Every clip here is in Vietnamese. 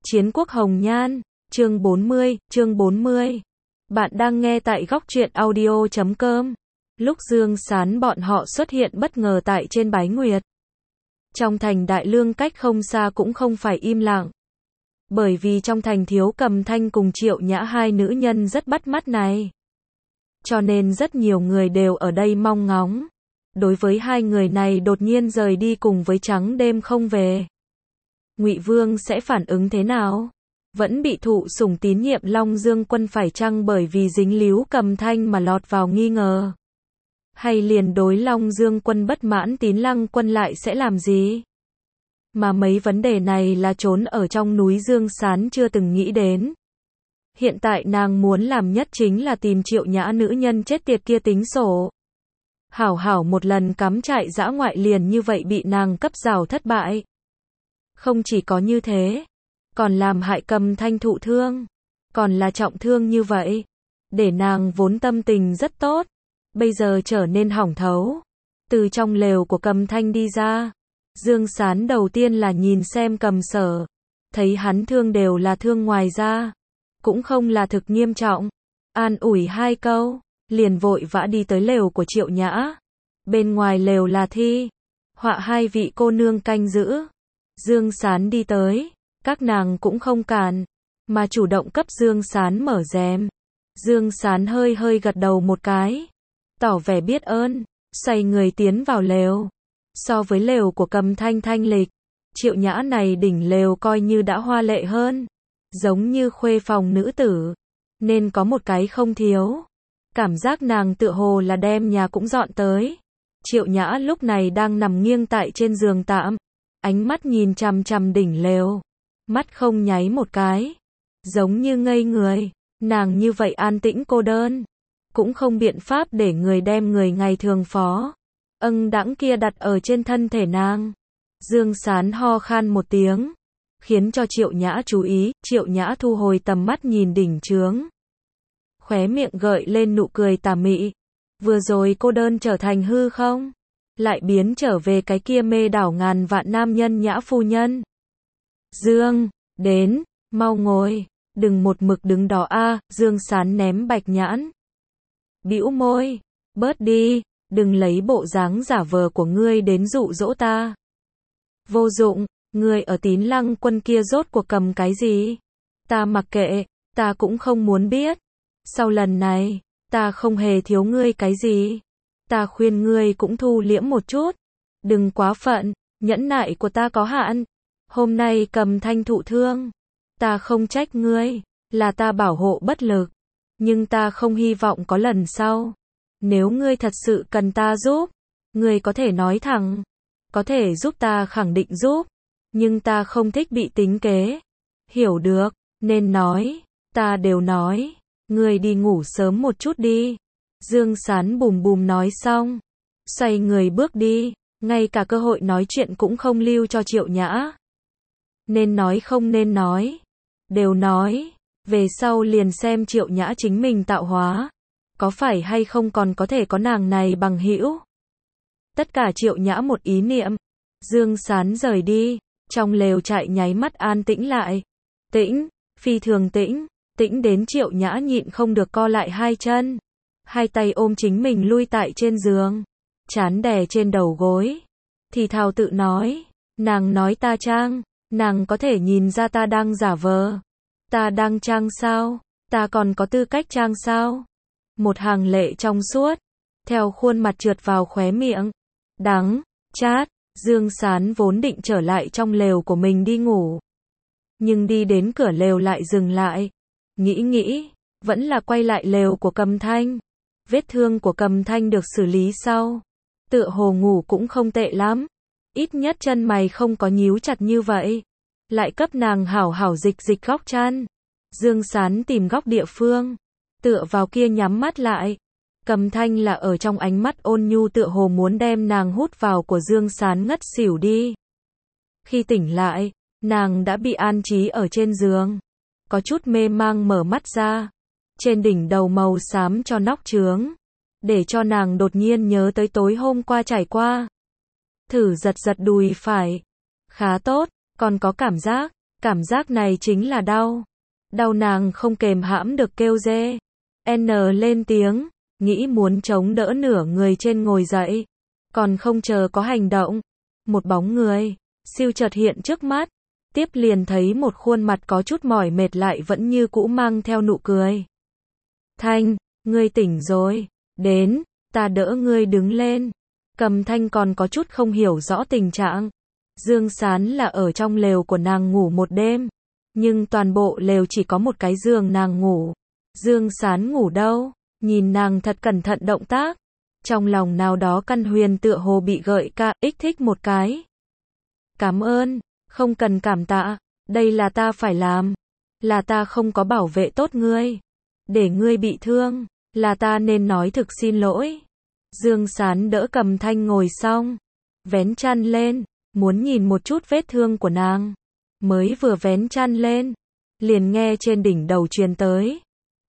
Chiến quốc hồng nhan, chương 40. Bạn đang nghe tại góc truyện audio.com. Lúc Dương Sán bọn họ xuất hiện bất ngờ tại trên Bái Nguyệt. Trong thành Đại Lương cách không xa cũng không phải im lặng. Bởi vì trong thành thiếu Cầm Thanh cùng Triệu Nhã hai nữ nhân rất bắt mắt này. Cho nên rất nhiều người đều ở đây mong ngóng. Đối với hai người này đột nhiên rời đi cùng với trắng đêm không về. Ngụy Vương sẽ phản ứng thế nào? Vẫn bị thụ sủng tín nhiệm Long Dương Quân phải chăng bởi vì dính líu Cầm Thanh mà lọt vào nghi ngờ? Hay liền đối Long Dương Quân bất mãn Tín Lăng Quân lại sẽ làm gì? Mà mấy vấn đề này là trốn ở trong núi Dương Sán chưa từng nghĩ đến. Hiện tại nàng muốn làm nhất chính là tìm Triệu Nhã nữ nhân chết tiệt kia tính sổ. Hảo một lần cắm trại dã ngoại liền như vậy bị nàng cấp rào thất bại. Không chỉ có như thế, còn làm hại Cầm Thanh thụ thương, còn là trọng thương như vậy, để nàng vốn tâm tình rất tốt, bây giờ trở nên hỏng thấu. Từ trong lều của Cầm Thanh đi ra, Dương Sán đầu tiên là nhìn xem Cầm Sở, thấy hắn thương đều là thương ngoài da, cũng không là thực nghiêm trọng, an ủi hai câu, liền vội vã đi tới lều của Triệu Nhã. Bên ngoài lều là Thi, Họa hai vị cô nương canh giữ. Dương Sán đi tới, các nàng cũng không cản, mà chủ động cấp Dương Sán mở rèm. Dương Sán hơi gật đầu một cái, tỏ vẻ biết ơn, xoay người tiến vào lều. So với lều của Cầm Thanh thanh lịch, Triệu Nhã này đỉnh lều coi như đã hoa lệ hơn, giống như khuê phòng nữ tử, nên có một cái không thiếu. Cảm giác nàng tựa hồ là đem nhà cũng dọn tới. Triệu Nhã lúc này đang nằm nghiêng tại trên giường tạm, ánh mắt nhìn chằm chằm đỉnh lều, mắt không nháy một cái, giống như ngây người. Nàng như vậy an tĩnh cô đơn, cũng không biện pháp để người đem người ngày thường phó đãng kia đặt ở trên thân thể nàng. Dương Sán ho khan một tiếng, khiến cho Triệu Nhã chú ý. Triệu Nhã thu hồi tầm mắt nhìn đỉnh chướng, khóe miệng gợi lên nụ cười tà mị. Vừa rồi cô đơn trở thành hư không, lại biến trở về cái kia mê đảo ngàn vạn nam nhân Nhã phu nhân. Dương, đến, mau ngồi, đừng một mực đứng đó a. Dương Sán ném bạch nhãn, bĩu môi, bớt đi, đừng lấy bộ dáng giả vờ của ngươi đến dụ dỗ ta. Vô dụng, ngươi ở Tín Lăng Quân kia rốt cuộc cầm cái gì? Ta mặc kệ, ta cũng không muốn biết. Sau lần này, ta không hề thiếu ngươi cái gì. Ta khuyên ngươi cũng thu liễm một chút, đừng quá phận, nhẫn nại của ta có hạn. Hôm nay Cầm Thanh thụ thương, ta không trách ngươi, là ta bảo hộ bất lực, nhưng ta không hy vọng có lần sau. Nếu ngươi thật sự cần ta giúp, ngươi có thể nói thẳng, có thể giúp ta khẳng định giúp, nhưng ta không thích bị tính kế. Hiểu được, nên nói, ta đều nói, ngươi đi ngủ sớm một chút đi. Dương Sán bùm nói xong, xoay người bước đi, ngay cả cơ hội nói chuyện cũng không lưu cho Triệu Nhã. Nên nói không nên nói, đều nói, về sau liền xem Triệu Nhã chính mình tạo hóa, có phải hay không còn có thể có nàng này bằng hữu. Tất cả Triệu Nhã một ý niệm, Dương Sán rời đi, trong lều trại nháy mắt an tĩnh lại. Tĩnh, phi thường tĩnh, tĩnh đến Triệu Nhã nhịn không được co lại hai chân, hai tay ôm chính mình lui tại trên giường, trán đè trên đầu gối, thì thào tự nói, nàng nói ta trang, nàng có thể nhìn ra ta đang giả vờ. Ta đang trang sao? Ta còn có tư cách trang sao? Một hàng lệ trong suốt, theo khuôn mặt trượt vào khóe miệng. Đắng, chát, Dương Sán vốn định trở lại trong lều của mình đi ngủ. Nhưng đi đến cửa lều lại dừng lại. Nghĩ, vẫn là quay lại lều của Cầm Thanh. Vết thương của Cầm Thanh được xử lý sau, tựa hồ ngủ cũng không tệ lắm. Ít nhất chân mày không có nhíu chặt như vậy. Lại cấp nàng hảo dịch góc chăn. Dương Sán tìm góc địa phương, tựa vào kia nhắm mắt lại. Cầm Thanh là ở trong ánh mắt ôn nhu tựa hồ muốn đem nàng hút vào của Dương Sán ngất xỉu đi. Khi tỉnh lại, nàng đã bị an trí ở trên giường, có chút mê mang mở mắt ra. Trên đỉnh đầu màu xám cho nóc trướng, để cho nàng đột nhiên nhớ tới tối hôm qua trải qua. Thử giật đùi phải, khá tốt, còn có cảm giác, Cảm giác này chính là đau. Đau nàng không kềm hãm được kêu rê. N lên tiếng, nghĩ muốn chống đỡ nửa người trên ngồi dậy. Còn không chờ có hành động. Một bóng người, siêu chợt hiện trước mắt. Tiếp liền thấy một khuôn mặt có chút mỏi mệt lại vẫn như cũ mang theo nụ cười. Thanh, ngươi tỉnh rồi. Đến, ta đỡ ngươi đứng lên. Cầm Thanh còn có chút không hiểu rõ tình trạng. Dương Sán là ở trong lều của nàng ngủ một đêm. Nhưng toàn bộ lều chỉ có một cái giường nàng ngủ. Dương Sán ngủ đâu? Nhìn nàng thật cẩn thận động tác. Trong lòng nào đó căn huyền tựa hồ bị gợi ca ích thích một cái. Cảm ơn, không cần cảm tạ. Đây là ta phải làm. Là ta không có bảo vệ tốt ngươi. Để ngươi bị thương. Là ta nên nói thực xin lỗi. Dương Sán đỡ Cầm Thanh ngồi xong. Vén chăn lên. Muốn nhìn một chút vết thương của nàng. Mới vừa vén chăn lên. Liền nghe trên đỉnh đầu truyền tới.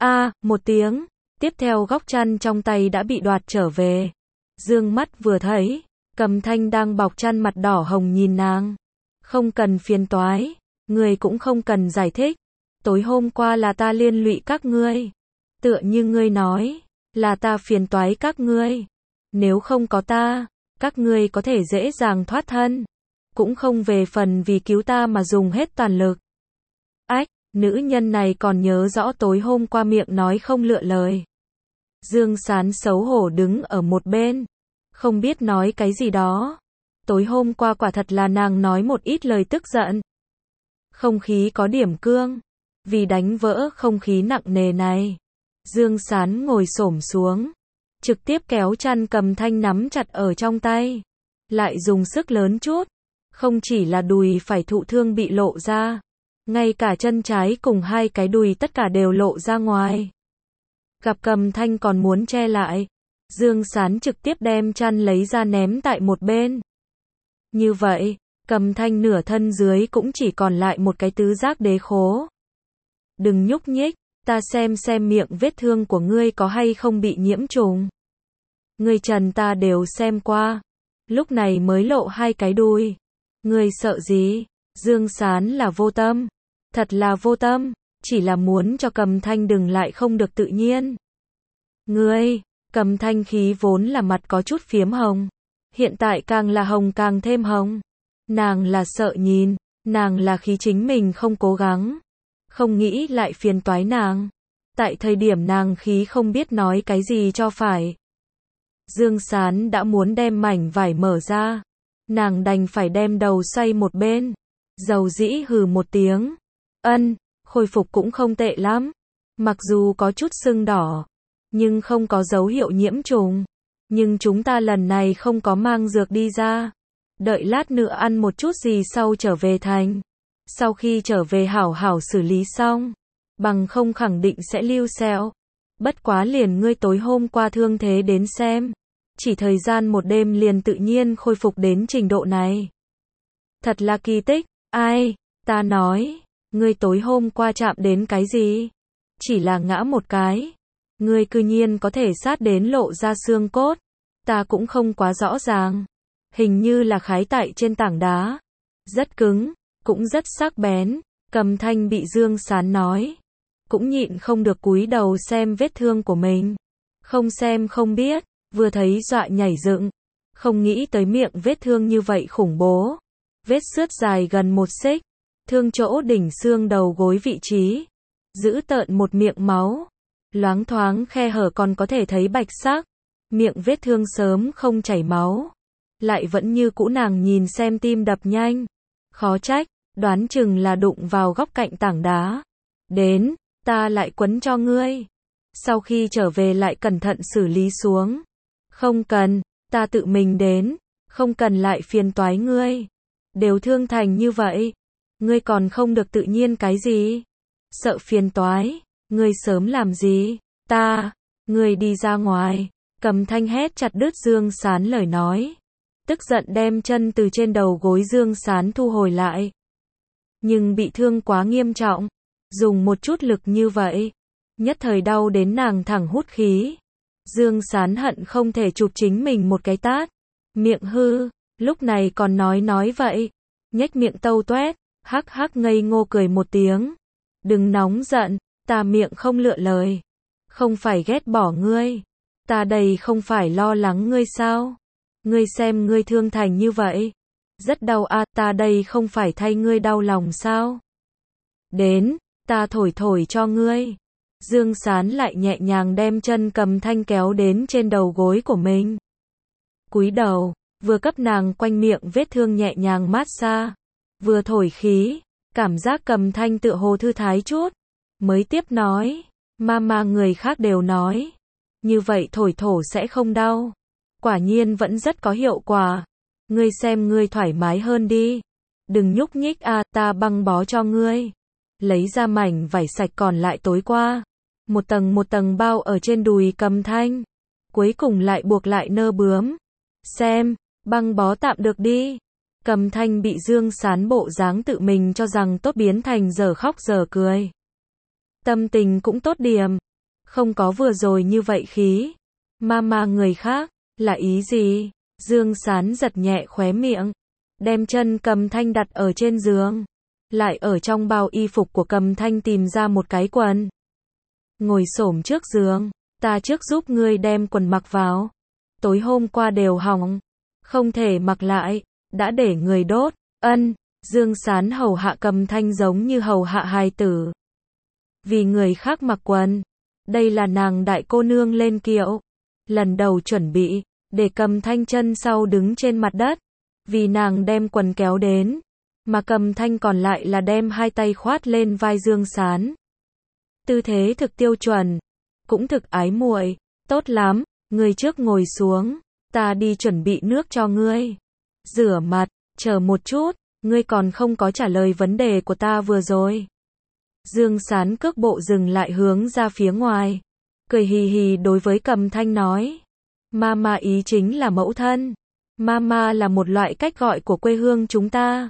Một tiếng. Tiếp theo góc chăn trong tay đã bị đoạt trở về. Dương mắt vừa thấy. Cầm Thanh đang bọc chăn mặt đỏ hồng nhìn nàng. Không cần phiền toái. Ngươi cũng không cần giải thích. Tối hôm qua là ta liên lụy các ngươi. Tựa như ngươi nói. Là ta phiền toái các ngươi. Nếu không có ta. Các ngươi có thể dễ dàng thoát thân. Cũng không về phần vì cứu ta mà dùng hết toàn lực. Ách, nữ nhân này còn nhớ rõ tối hôm qua miệng nói không lựa lời. Dương Sán xấu hổ đứng ở một bên. Không biết nói cái gì đó. Tối hôm qua quả thật là nàng nói một ít lời tức giận. Không khí có điểm cương. Vì đánh vỡ không khí nặng nề này. Dương Sán ngồi xổm xuống. Trực tiếp kéo chăn Cầm Thanh nắm chặt ở trong tay. Lại dùng sức lớn chút. Không chỉ là đùi phải thụ thương bị lộ ra. Ngay cả chân trái cùng hai cái đùi tất cả đều lộ ra ngoài. Gặp Cầm Thanh còn muốn che lại. Dương Sán trực tiếp đem chăn lấy ra ném tại một bên. Như vậy, Cầm Thanh nửa thân dưới cũng chỉ còn lại một cái tứ giác đế khố. Đừng nhúc nhích, ta xem miệng vết thương của ngươi có hay không bị nhiễm trùng. Ngươi trần ta đều xem qua. Lúc này mới lộ hai cái đùi. Ngươi sợ gì? Dương Sán là vô tâm. Thật là vô tâm. Chỉ là muốn cho Cầm Thanh đừng lại không được tự nhiên. Ngươi, Cầm Thanh khí vốn là mặt có chút phiếm hồng. Hiện tại càng là hồng càng thêm hồng. Nàng là sợ nhìn. Nàng là khí chính mình không cố gắng. Không nghĩ lại phiền toái nàng. Tại thời điểm nàng khí không biết nói cái gì cho phải. Dương Sán đã muốn đem mảnh vải mở ra. Nàng đành phải đem đầu xoay một bên. Dầu dĩ hừ một tiếng. Khôi phục cũng không tệ lắm. Mặc dù có chút sưng đỏ. Nhưng không có dấu hiệu nhiễm trùng. Nhưng chúng ta lần này không có mang dược đi ra. Đợi lát nữa ăn một chút gì sau trở về thành. Sau khi trở về hảo hảo xử lý xong. Bằng không khẳng định sẽ lưu sẹo. Bất quá liền ngươi tối hôm qua thương thế đến xem. Chỉ thời gian một đêm liền tự nhiên khôi phục đến trình độ này. Thật là kỳ tích. Ai, ta nói, ngươi tối hôm qua chạm đến cái gì? Chỉ là ngã một cái. Ngươi cư nhiên có thể sát đến lộ ra xương cốt. Ta cũng không quá rõ ràng. Hình như là khái tại trên tảng đá. Rất cứng, cũng rất sắc bén. Cầm Thanh bị Dương Sán nói. Cũng nhịn không được cúi đầu xem vết thương của mình. Không xem không biết. Vừa thấy dọa nhảy dựng. Không nghĩ tới miệng vết thương như vậy khủng bố. Vết xước dài gần 1 xích. Thương chỗ đỉnh xương đầu gối vị trí. Giữ tợn một miệng máu. Loáng thoáng khe hở còn có thể thấy bạch sắc. Miệng vết thương sớm không chảy máu. Lại vẫn như cũ nàng nhìn xem tim đập nhanh. Khó trách, đoán chừng là đụng vào góc cạnh tảng đá. Đến, ta lại quấn cho ngươi. Sau khi trở về lại cẩn thận xử lý xuống. Không cần, ta tự mình đến. Không cần lại phiền toái ngươi. Đều thương thành như vậy. Ngươi còn không được tự nhiên cái gì? Sợ phiền toái. Ngươi sớm làm gì? Ngươi đi ra ngoài. Cầm Thanh hét chặt đứt Dương Sán lời nói. Tức giận đem chân từ trên đầu gối Dương Sán thu hồi lại. Nhưng bị thương quá nghiêm trọng. Dùng một chút lực như vậy. Nhất thời đau đến nàng thẳng hút khí. Dương Sán hận không thể chụp chính mình một cái tát. Miệng hư. Lúc này còn nói vậy. Nhếch miệng tâu toét. Hắc hắc ngây ngô cười một tiếng. Đừng nóng giận, ta miệng không lựa lời. Không phải ghét bỏ ngươi. Ta đây không phải lo lắng ngươi sao? Ngươi xem ngươi thương thành như vậy. Rất đau à, ta đây không phải thay ngươi đau lòng sao? Đến, ta thổi thổi cho ngươi. Dương Sán lại nhẹ nhàng đem chân Cầm Thanh kéo đến trên đầu gối của mình. Cúi đầu, vừa cấp nàng quanh miệng vết thương nhẹ nhàng mát xa, vừa thổi khí, cảm giác Cầm Thanh tựa hồ thư thái chút, mới tiếp nói, mama người khác đều nói, như vậy thổi thổ sẽ không đau. Quả nhiên vẫn rất có hiệu quả. Ngươi xem ngươi thoải mái hơn đi. Đừng nhúc nhích à, ta băng bó cho ngươi. Lấy ra mảnh vải sạch còn lại tối qua. một tầng bao ở trên đùi Cầm Thanh. Cuối cùng lại buộc lại nơ bướm. Xem, băng bó tạm được đi. Cầm Thanh bị Dương Sán bộ dáng tự mình cho rằng tốt biến thành giờ khóc giờ cười. Tâm tình cũng tốt điểm. Không có vừa rồi như vậy khí. Mama người khác, là ý gì? Dương Sán giật nhẹ khóe miệng. Đem chân Cầm Thanh đặt ở trên giường. Lại ở trong bao y phục của Cầm Thanh tìm ra một cái quần. Ngồi xổm trước giường. Ta trước giúp ngươi đem quần mặc vào. Tối hôm qua đều hỏng. Không thể mặc lại. Đã để người đốt. Ân. Dương Sán hầu hạ Cầm Thanh giống như hầu hạ hài tử. Vì người khác mặc quần. Đây là nàng đại cô nương lên kiệu. Lần đầu chuẩn bị. Để Cầm Thanh chân sau đứng trên mặt đất. Vì nàng đem quần kéo đến. Mà Cầm Thanh còn lại là đem hai tay khoát lên vai Dương Sán. Tư thế thực tiêu chuẩn. Cũng thực ái muội. Tốt lắm, ngươi trước ngồi xuống. Ta đi chuẩn bị nước cho ngươi. Rửa mặt, chờ một chút. Ngươi còn không có trả lời vấn đề của ta vừa rồi. Dương Sán cước bộ dừng lại hướng ra phía ngoài. Cười hì hì đối với Cầm Thanh nói. Mama ý chính là mẫu thân. Mama là một loại cách gọi của quê hương chúng ta.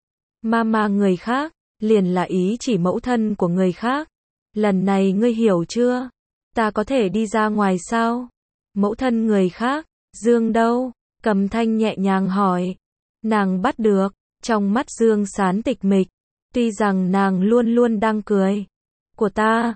Mama người khác, liền là ý chỉ mẫu thân của người khác. Lần này ngươi hiểu chưa? Ta có thể đi ra ngoài sao? Mẫu thân người khác, Dương đâu? Cầm Thanh nhẹ nhàng hỏi. Nàng bắt được, trong mắt Dương Sán tịch mịch. Tuy rằng nàng luôn luôn đang cười. Của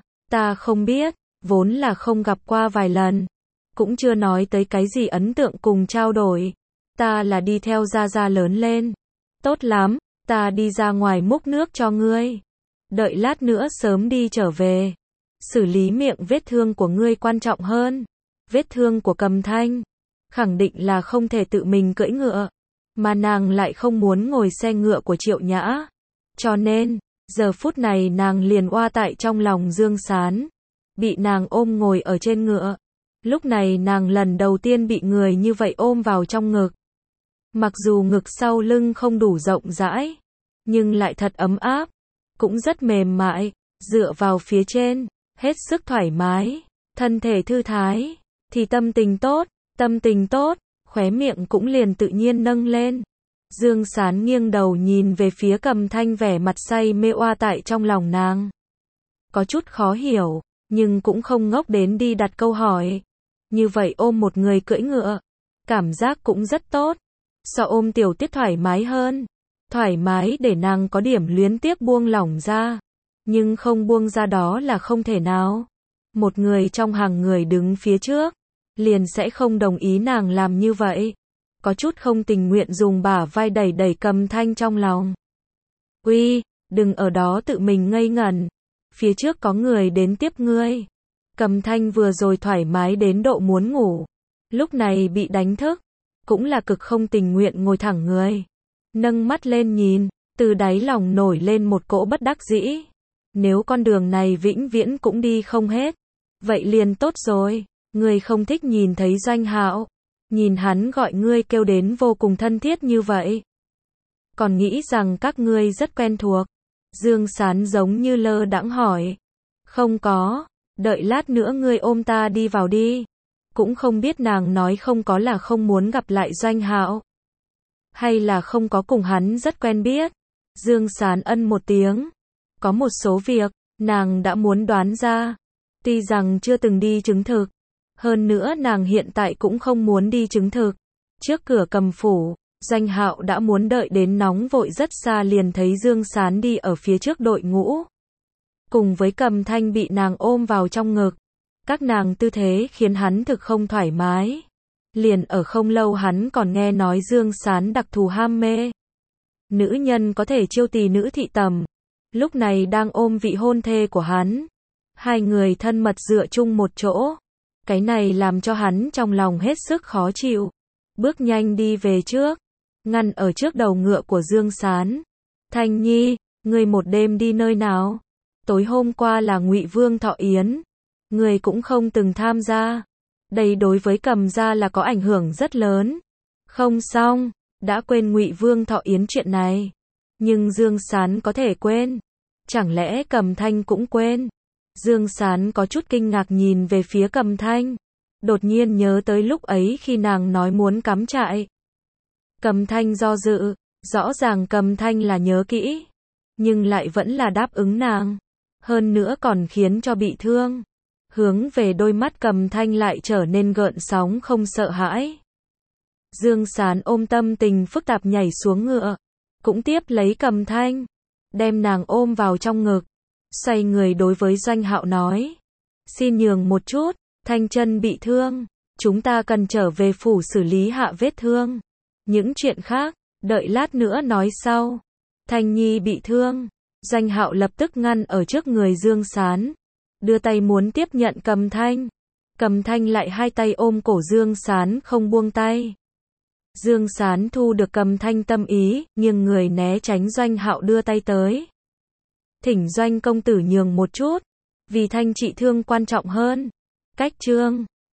ta không biết, vốn là không gặp qua vài lần. Cũng chưa nói tới cái gì ấn tượng cùng trao đổi. Ta là đi theo Gia Gia lớn lên. Tốt lắm, ta đi ra ngoài múc nước cho ngươi. Đợi lát nữa sớm đi trở về. Xử lý miệng vết thương của ngươi quan trọng hơn. Vết thương của Cầm Thanh. Khẳng định là không thể tự mình cưỡi ngựa. Mà nàng lại không muốn ngồi xe ngựa của Triệu Nhã. Cho nên, giờ phút này nàng liền oa tại trong lòng Dương Sán. Bị nàng ôm ngồi ở trên ngựa. Lúc này nàng lần đầu tiên bị người như vậy ôm vào trong ngực. Mặc dù ngực sau lưng không đủ rộng rãi, nhưng lại thật ấm áp, cũng rất mềm mại, dựa vào phía trên, hết sức thoải mái, thân thể thư thái, thì tâm tình tốt, khóe miệng cũng liền tự nhiên nâng lên. Dương Sán nghiêng đầu nhìn về phía Cầm Thanh vẻ mặt say mê oa tại trong lòng nàng. Có chút khó hiểu, nhưng cũng không ngốc đến đi đặt câu hỏi. Như vậy ôm một người cưỡi ngựa, cảm giác cũng rất tốt. So ôm Tiểu Tiết thoải mái hơn. Thoải mái để nàng có điểm luyến tiếc buông lỏng ra. Nhưng không buông ra đó là không thể nào. Một người trong hàng người đứng phía trước, liền sẽ không đồng ý nàng làm như vậy. Có chút không tình nguyện dùng bả vai đẩy đẩy Cầm Thanh trong lòng. Uy, đừng ở đó tự mình ngây ngẩn. Phía trước có người đến tiếp ngươi. Cầm Thanh vừa rồi thoải mái đến độ muốn ngủ. Lúc này bị đánh thức. Cũng là cực không tình nguyện ngồi thẳng người. Nâng mắt lên nhìn. Từ đáy lòng nổi lên một cỗ bất đắc dĩ. Nếu con đường này vĩnh viễn cũng đi không hết. Vậy liền tốt rồi. Ngươi không thích nhìn thấy Doanh Hạo. Nhìn hắn gọi ngươi kêu đến vô cùng thân thiết như vậy. Còn nghĩ rằng các ngươi rất quen thuộc. Dương Sán giống như lơ đãng hỏi. Không có. Đợi lát nữa ngươi ôm ta đi vào đi. Cũng không biết nàng nói không có là không muốn gặp lại Doanh Hạo. Hay là không có cùng hắn rất quen biết. Dương Sán ân một tiếng. Có một số việc, nàng đã muốn đoán ra. Tuy rằng chưa từng đi chứng thực. Hơn nữa nàng hiện tại cũng không muốn đi chứng thực. Trước cửa Cầm phủ, Doanh Hạo đã muốn đợi đến nóng vội rất xa liền thấy Dương Sán đi ở phía trước đội ngũ. Cùng với Cầm Thanh bị nàng ôm vào trong ngực. Các nàng tư thế khiến hắn thực không thoải mái. Liền ở không lâu hắn còn nghe nói Dương Sán đặc thù ham mê. Nữ nhân có thể chiêu tỳ nữ thị tầm. Lúc này đang ôm vị hôn thê của hắn. Hai người thân mật dựa chung một chỗ. Cái này làm cho hắn trong lòng hết sức khó chịu. Bước nhanh đi về trước. Ngăn ở trước đầu ngựa của Dương Sán. Thanh Nhi, ngươi một đêm đi nơi nào? Tối hôm qua là Ngụy Vương thọ yến. Ngươi cũng không từng tham gia. Đây đối với Cầm gia là có ảnh hưởng rất lớn. Không xong, đã quên Ngụy Vương thọ yến chuyện này. Nhưng Dương Sán có thể quên. Chẳng lẽ Cầm Thanh cũng quên? Dương Sán có chút kinh ngạc nhìn về phía Cầm Thanh. Đột nhiên nhớ tới lúc ấy khi nàng nói muốn cắm trại. Cầm Thanh do dự, rõ ràng Cầm Thanh là nhớ kỹ. Nhưng lại vẫn là đáp ứng nàng. Hơn nữa còn khiến cho bị thương. Hướng về đôi mắt Cầm Thanh lại trở nên gợn sóng không sợ hãi. Dương Sán ôm tâm tình phức tạp nhảy xuống ngựa. Cũng tiếp lấy Cầm Thanh. Đem nàng ôm vào trong ngực. Xoay người đối với Doanh Hạo nói. Xin nhường một chút, Thanh chân bị thương. Chúng ta cần trở về phủ xử lý hạ vết thương. Những chuyện khác, đợi lát nữa nói sau. Thanh Nhi bị thương. Doanh Hạo lập tức ngăn ở trước người Dương Sán. Đưa tay muốn tiếp nhận Cầm Thanh. Cầm Thanh lại hai tay ôm cổ Dương Sán không buông tay. Dương Sán thu được Cầm Thanh tâm ý, nghiêng người né tránh Doanh Hạo đưa tay tới. Thỉnh Doanh công tử nhường một chút. Vì Thanh trị thương quan trọng hơn. Cách chương